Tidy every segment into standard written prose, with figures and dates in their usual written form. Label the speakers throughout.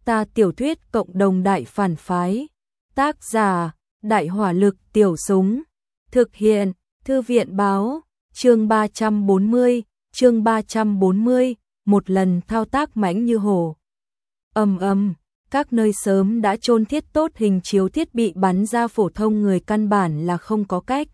Speaker 1: Ta tiểu thuyết cộng đồng đại phản phái. Tác giả, Đại hỏa lực tiểu súng. Thực hiện, Thư viện báo, chương 340, một lần thao tác mãnh như hổ. Các nơi sớm đã chôn thiết tốt hình chiếu thiết bị bắn ra, phổ thông người căn bản là không có cách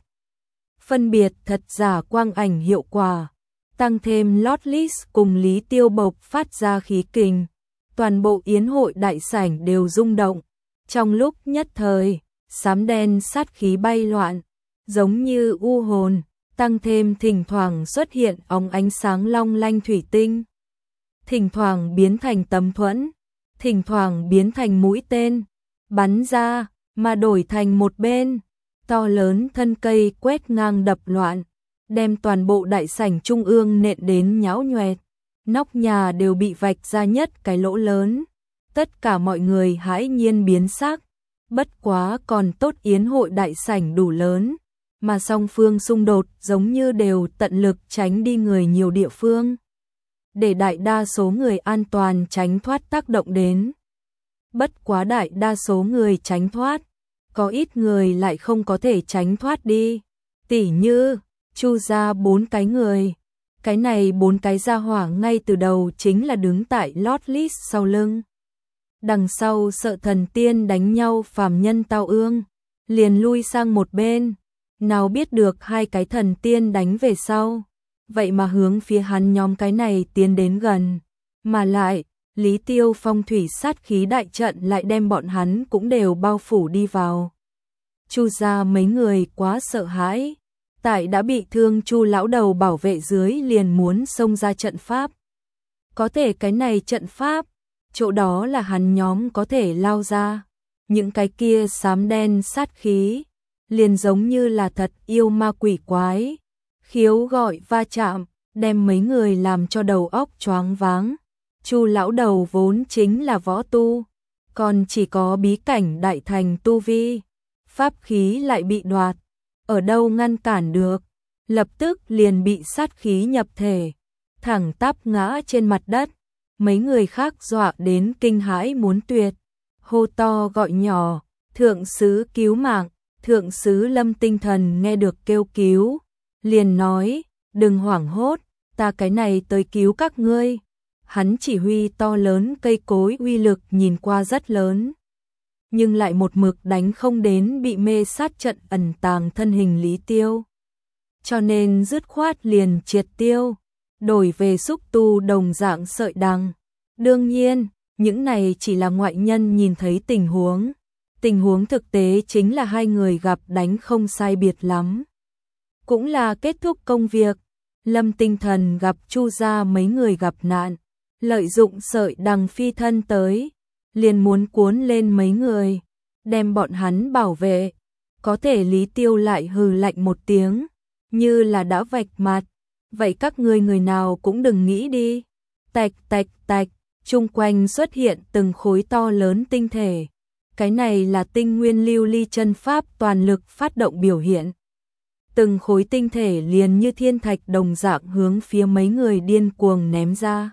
Speaker 1: phân biệt thật giả quang ảnh hiệu quả. Tăng thêm Lotlist cùng Lý Tiêu bộc phát ra khí kình, toàn bộ yến hội đại sảnh đều rung động. Trong lúc nhất thời, xám đen sát khí bay loạn, giống như u hồn, tăng thêm thỉnh thoảng xuất hiện óng ánh sáng long lanh thủy tinh, thỉnh thoảng biến thành tấm thuẫn, thỉnh thoảng biến thành mũi tên, bắn ra, mà đổi thành một bên, to lớn thân cây quét ngang đập loạn, đem toàn bộ đại sảnh trung ương nện đến nhão nhoẹt, nóc nhà đều bị vạch ra nhất cái lỗ lớn. Tất cả mọi người hãi nhiên biến sắc, bất quá còn tốt yến hội đại sảnh đủ lớn, mà song phương xung đột giống như đều tận lực tránh đi người nhiều địa phương, để đại đa số người an toàn tránh thoát tác động đến. Bất quá đại đa số người tránh thoát, có ít người lại không có thể tránh thoát đi, tỉ như Chu gia 4 cái người. Cái này 4 cái gia hỏa ngay từ đầu chính là đứng tại Lotlist sau lưng. Đằng sau sợ thần tiên đánh nhau phàm nhân tao ương, liền lui sang một bên, nào biết được hai cái thần tiên đánh về sau, vậy mà hướng phía hắn nhóm cái này tiến đến gần, mà lại, Lý Tiêu phong thủy sát khí đại trận lại đem bọn hắn cũng đều bao phủ đi vào. Chu gia mấy người quá sợ hãi, tại đã bị thương Chu lão đầu bảo vệ dưới liền muốn xông ra trận pháp. Có thể cái này trận pháp, chỗ đó là hắn nhóm có thể lao ra, những cái kia xám đen sát khí, liền giống như là thật yêu ma quỷ quái, khiếu gọi va chạm, đem mấy người làm cho đầu óc choáng váng. Chu lão đầu vốn chính là võ tu, còn chỉ có bí cảnh đại thành tu vi, pháp khí lại bị đoạt, ở đâu ngăn cản được, lập tức liền bị sát khí nhập thể, thẳng tắp ngã trên mặt đất. Mấy người khác dọa đến kinh hãi muốn tuyệt, hô to gọi nhỏ, thượng sứ cứu mạng. Thượng sứ Lâm Tinh Thần nghe được kêu cứu, liền nói, đừng hoảng hốt, ta cái này tới cứu các ngươi. Hắn chỉ huy to lớn cây cối uy lực nhìn qua rất lớn, nhưng lại một mực đánh không đến bị mê sát trận ẩn tàng thân hình Lý Tiêu. Cho nên dứt khoát liền triệt tiêu, đổi về xúc tu đồng dạng sợi đằng. Đương nhiên, những này chỉ là ngoại nhân nhìn thấy tình huống. Tình huống thực tế chính là hai người gặp đánh không sai biệt lắm. Cũng là kết thúc công việc, Lâm Tinh Thần gặp Chu gia mấy người gặp nạn, lợi dụng sợi đằng phi thân tới, liền muốn cuốn lên mấy người, đem bọn hắn bảo vệ. Có thể Lý Tiêu lại hừ lạnh một tiếng, như là đã vạch mặt, vậy các ngươi người nào cũng đừng nghĩ đi. Tạch tạch tạch, chung quanh xuất hiện từng khối to lớn tinh thể. Cái này là tinh nguyên lưu ly chân pháp toàn lực phát động biểu hiện. Từng khối tinh thể liền như thiên thạch đồng dạng hướng phía mấy người điên cuồng ném ra.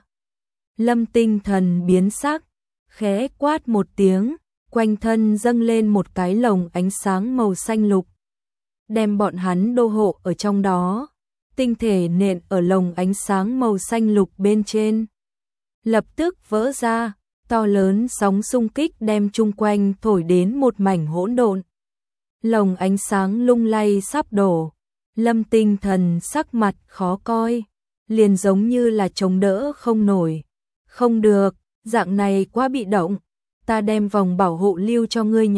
Speaker 1: Lâm Tinh Thần biến sắc, khẽ quát một tiếng, quanh thân dâng lên một cái lồng ánh sáng màu xanh lục, đem bọn hắn đô hộ ở trong đó. Tinh thể nện ở lồng ánh sáng màu xanh lục bên trên, lập tức vỡ ra. To lớn sóng xung kích đem chung quanh thổi đến một mảnh hỗn độn. Lồng ánh sáng lung lay sắp đổ. Lâm Tinh Thần sắc mặt khó coi, liền giống như là chống đỡ không nổi. Không được, dạng này quá bị động, ta đem vòng bảo hộ lưu cho ngươi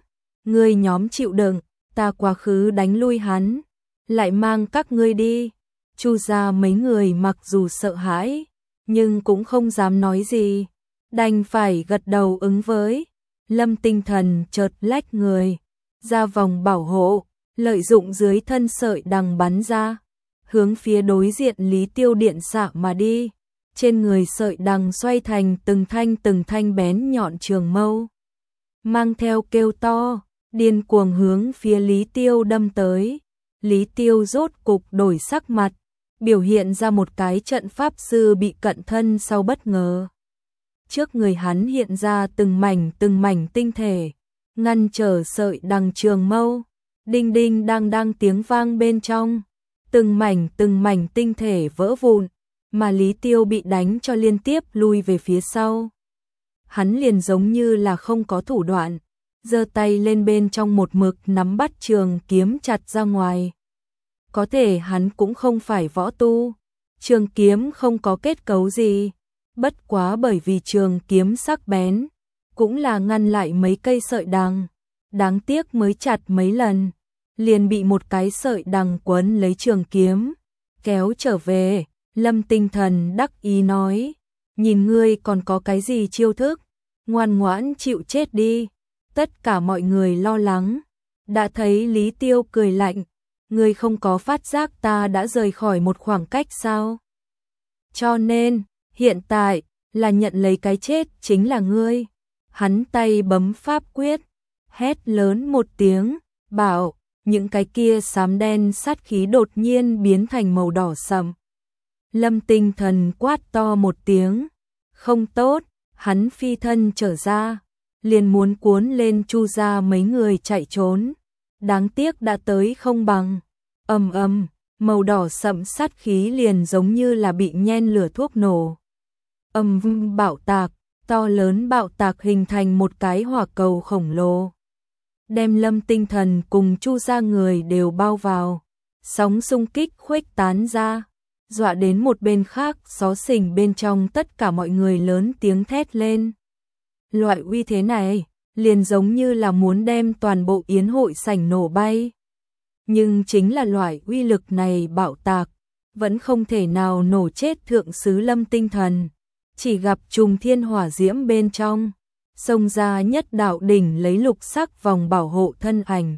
Speaker 1: nhóm chịu đựng, ta quá khứ đánh lui hắn, lại mang các ngươi đi. Chu gia mấy người mặc dù sợ hãi, nhưng cũng không dám nói gì, đành phải gật đầu ứng với. Lâm Tinh Thần chợt lách người ra vòng bảo hộ, lợi dụng dưới thân sợi đằng bắn ra, hướng phía đối diện Lý Tiêu điện xạ mà đi. Trên người sợi đằng xoay thành từng thanh bén nhọn trường mâu, mang theo kêu to, điên cuồng hướng phía Lý Tiêu đâm tới. Lý Tiêu rốt cục đổi sắc mặt, biểu hiện ra một cái trận pháp sư bị cận thân sau bất ngờ trước người hắn hiện ra từng mảnh tinh thể, ngăn trở sợi đằng trường mâu, đinh đinh đang đang tiếng vang bên trong, từng mảnh tinh thể vỡ vụn, mà Lý Tiêu bị đánh cho liên tiếp lui về phía sau. Hắn liền giống như là không có thủ đoạn, giơ tay lên bên trong một mực nắm bắt trường kiếm chặt ra ngoài. Có thể hắn cũng không phải võ tu, trường kiếm không có kết cấu gì, bất quá bởi vì trường kiếm sắc bén, cũng là ngăn lại mấy cây sợi đằng, đáng tiếc mới chặt mấy lần, liền bị một cái sợi đằng quấn lấy trường kiếm, kéo trở về. Lâm Tinh Thần đắc ý nói, nhìn ngươi còn có cái gì chiêu thức, ngoan ngoãn chịu chết đi. Tất cả mọi người lo lắng, đã thấy Lý Tiêu cười lạnh, ngươi không có phát giác ta đã rời khỏi một khoảng cách sao? Cho nên, hiện tại, là nhận lấy cái chết chính là ngươi. Hắn tay bấm pháp quyết, hét lớn một tiếng, bảo, những cái kia xám đen sát khí đột nhiên biến thành màu đỏ sậm. Lâm Tinh Thần quát to một tiếng, không tốt, hắn phi thân trở ra, liền muốn cuốn lên Chu gia mấy người chạy trốn. Đáng tiếc đã tới không bằng, ầm, màu đỏ sậm sát khí liền giống như là bị nhen lửa thuốc nổ. Bạo tạc, to lớn bạo tạc hình thành một cái hỏa cầu khổng lồ, đem Lâm Tinh Thần cùng Chu gia người đều bao vào, sóng xung kích khuếch tán ra, dọa đến một bên khác xó xỉnh bên trong tất cả mọi người lớn tiếng thét lên. Loại uy thế này, liền giống như là muốn đem toàn bộ yến hội sảnh nổ bay. Nhưng chính là loại uy lực này bạo tạc, vẫn không thể nào nổ chết thượng sứ Lâm Tinh Thần, chỉ gặp trùng thiên hỏa diễm bên trong, xông ra nhất đạo đỉnh lấy lục sắc vòng bảo hộ thân ảnh.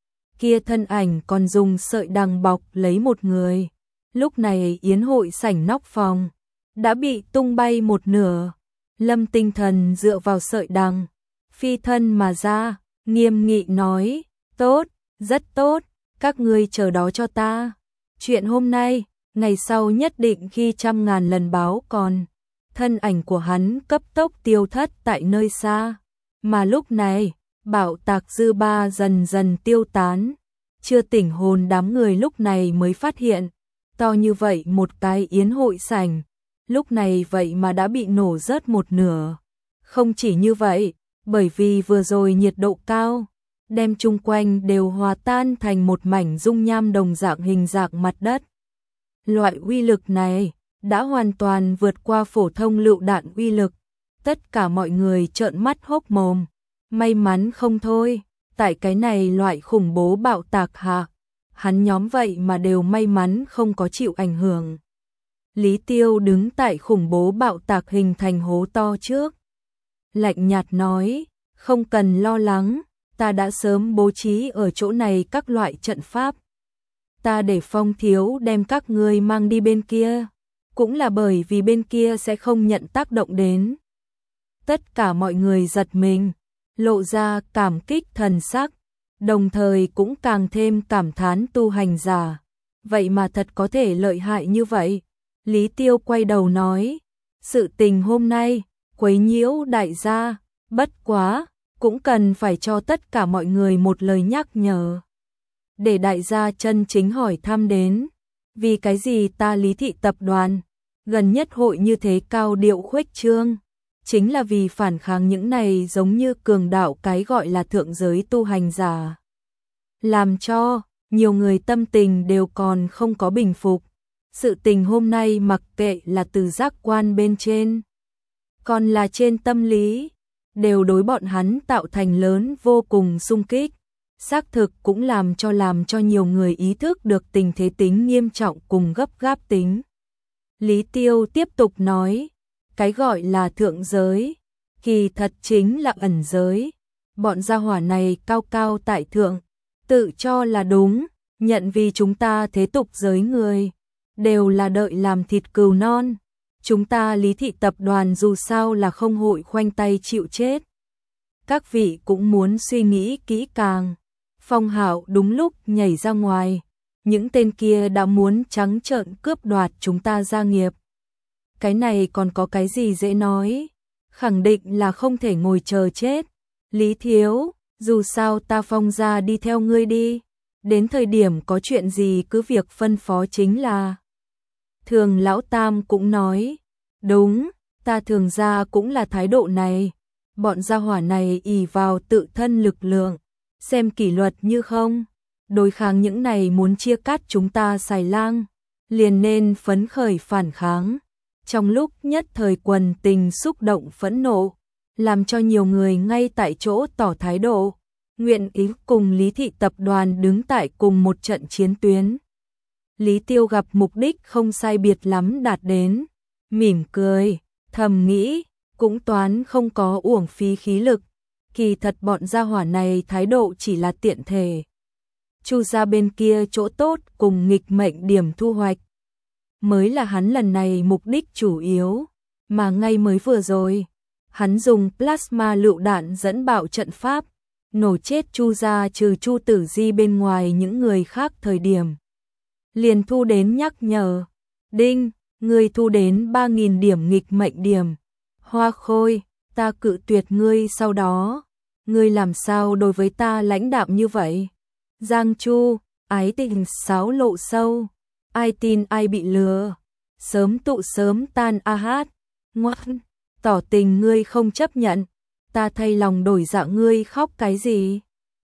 Speaker 1: Kia thân ảnh còn dùng sợi đằng bọc lấy một người. Lúc này yến hội sảnh nóc phòng đã bị tung bay một nửa. Lâm Tinh Thần dựa vào sợi đằng, phi thân mà ra, nghiêm nghị nói, tốt, rất tốt, các ngươi chờ đó cho ta. Chuyện hôm nay, ngày sau nhất định khi trăm ngàn lần báo còn. Thân ảnh của hắn cấp tốc tiêu thất tại nơi xa. Mà lúc này, bạo tạc dư ba dần dần tiêu tán. Chưa tỉnh hồn đám người lúc này mới phát hiện, to như vậy một cái yến hội sảnh, lúc này vậy mà đã bị nổ rớt một nửa. Không chỉ như vậy, bởi vì vừa rồi nhiệt độ cao, đem chung quanh đều hòa tan thành một mảnh dung nham đồng dạng hình dạng mặt đất. Loại uy lực này đã hoàn toàn vượt qua phổ thông lựu đạn uy lực. Tất cả mọi người trợn mắt hốc mồm, may mắn không thôi, tại cái này loại khủng bố bạo tạc hạ, hắn nhóm vậy mà đều may mắn không có chịu ảnh hưởng. Lý Tiêu đứng tại khủng bố bạo tạc hình thành hố to trước, lạnh nhạt nói, không cần lo lắng, ta đã sớm bố trí ở chỗ này các loại trận pháp. Ta để Phong thiếu đem các ngươi mang đi bên kia, cũng là bởi vì bên kia sẽ không nhận tác động đến. Tất cả mọi người giật mình, lộ ra cảm kích thần sắc, đồng thời cũng càng thêm cảm thán tu hành giả. Vậy mà thật có thể lợi hại như vậy. Lý Tiêu quay đầu nói, sự tình hôm nay, quấy nhiễu đại gia, bất quá, cũng cần phải cho tất cả mọi người một lời nhắc nhở. Để đại gia chân chính hỏi thăm đến, vì cái gì ta Lý thị tập đoàn, gần nhất hội như thế cao điệu khuếch trương, chính là vì phản kháng những này giống như cường đạo cái gọi là thượng giới tu hành giả. Làm cho, nhiều người tâm tình đều còn không có bình phục. Sự tình hôm nay mặc kệ là từ giác quan bên trên, còn là trên tâm lý, đều đối bọn hắn tạo thành lớn vô cùng xung kích. Xác thực cũng làm cho nhiều người ý thức được tình thế tính nghiêm trọng cùng gấp gáp tính. Lý Tiêu tiếp tục nói, cái gọi là thượng giới, kỳ thật chính là ẩn giới. Bọn gia hỏa này cao cao tại thượng, tự cho là đúng, nhận vì chúng ta thế tục giới người, đều là đợi làm thịt cừu non. Chúng ta Lý thị tập đoàn dù sao là không hội khoanh tay chịu chết. Các vị cũng muốn suy nghĩ kỹ càng. Phong Hạo đúng lúc nhảy ra ngoài, những tên kia đã muốn trắng trợn cướp đoạt chúng ta gia nghiệp. Cái này còn có cái gì dễ nói, khẳng định là không thể ngồi chờ chết. Lý Thiếu, dù sao ta Phong gia đi theo ngươi đi, đến thời điểm có chuyện gì cứ việc phân phó chính là. Thường Lão Tam cũng nói, đúng, ta Thường gia cũng là thái độ này, bọn gia hỏa này ỷ vào tự thân lực lượng, xem kỷ luật như không, đối kháng những này muốn chia cắt chúng ta Xài Lang, liền nên phấn khởi phản kháng. Trong lúc nhất thời quần tình xúc động phẫn nộ, làm cho nhiều người ngay tại chỗ tỏ thái độ, nguyện ý cùng Lý thị tập đoàn đứng tại cùng một trận chiến tuyến. Lý Tiêu gặp mục đích không sai biệt lắm đạt đến, mỉm cười, thầm nghĩ, cũng toán không có uổng phí khí lực, kỳ thật bọn gia hỏa này thái độ chỉ là tiện thể. Chu gia bên kia chỗ tốt cùng nghịch mệnh điểm thu hoạch, mới là hắn lần này mục đích chủ yếu, mà ngay mới vừa rồi, hắn dùng plasma lựu đạn dẫn bạo trận pháp, nổ chết Chu gia trừ Chu Tử Di bên ngoài những người khác thời điểm. Liền thu đến nhắc nhở, đinh, ngươi thu đến 3.000 điểm nghịch mệnh điểm. Hoa Khôi, ta cự tuyệt ngươi sau đó, ngươi làm sao đối với ta lãnh đạm như vậy? Giang Chu, ái tình sáo lộ sâu, ai tin ai bị lừa, sớm tụ sớm tan a hát, ngoan, tỏ tình ngươi không chấp nhận, ta thay lòng đổi dạ ngươi khóc cái gì?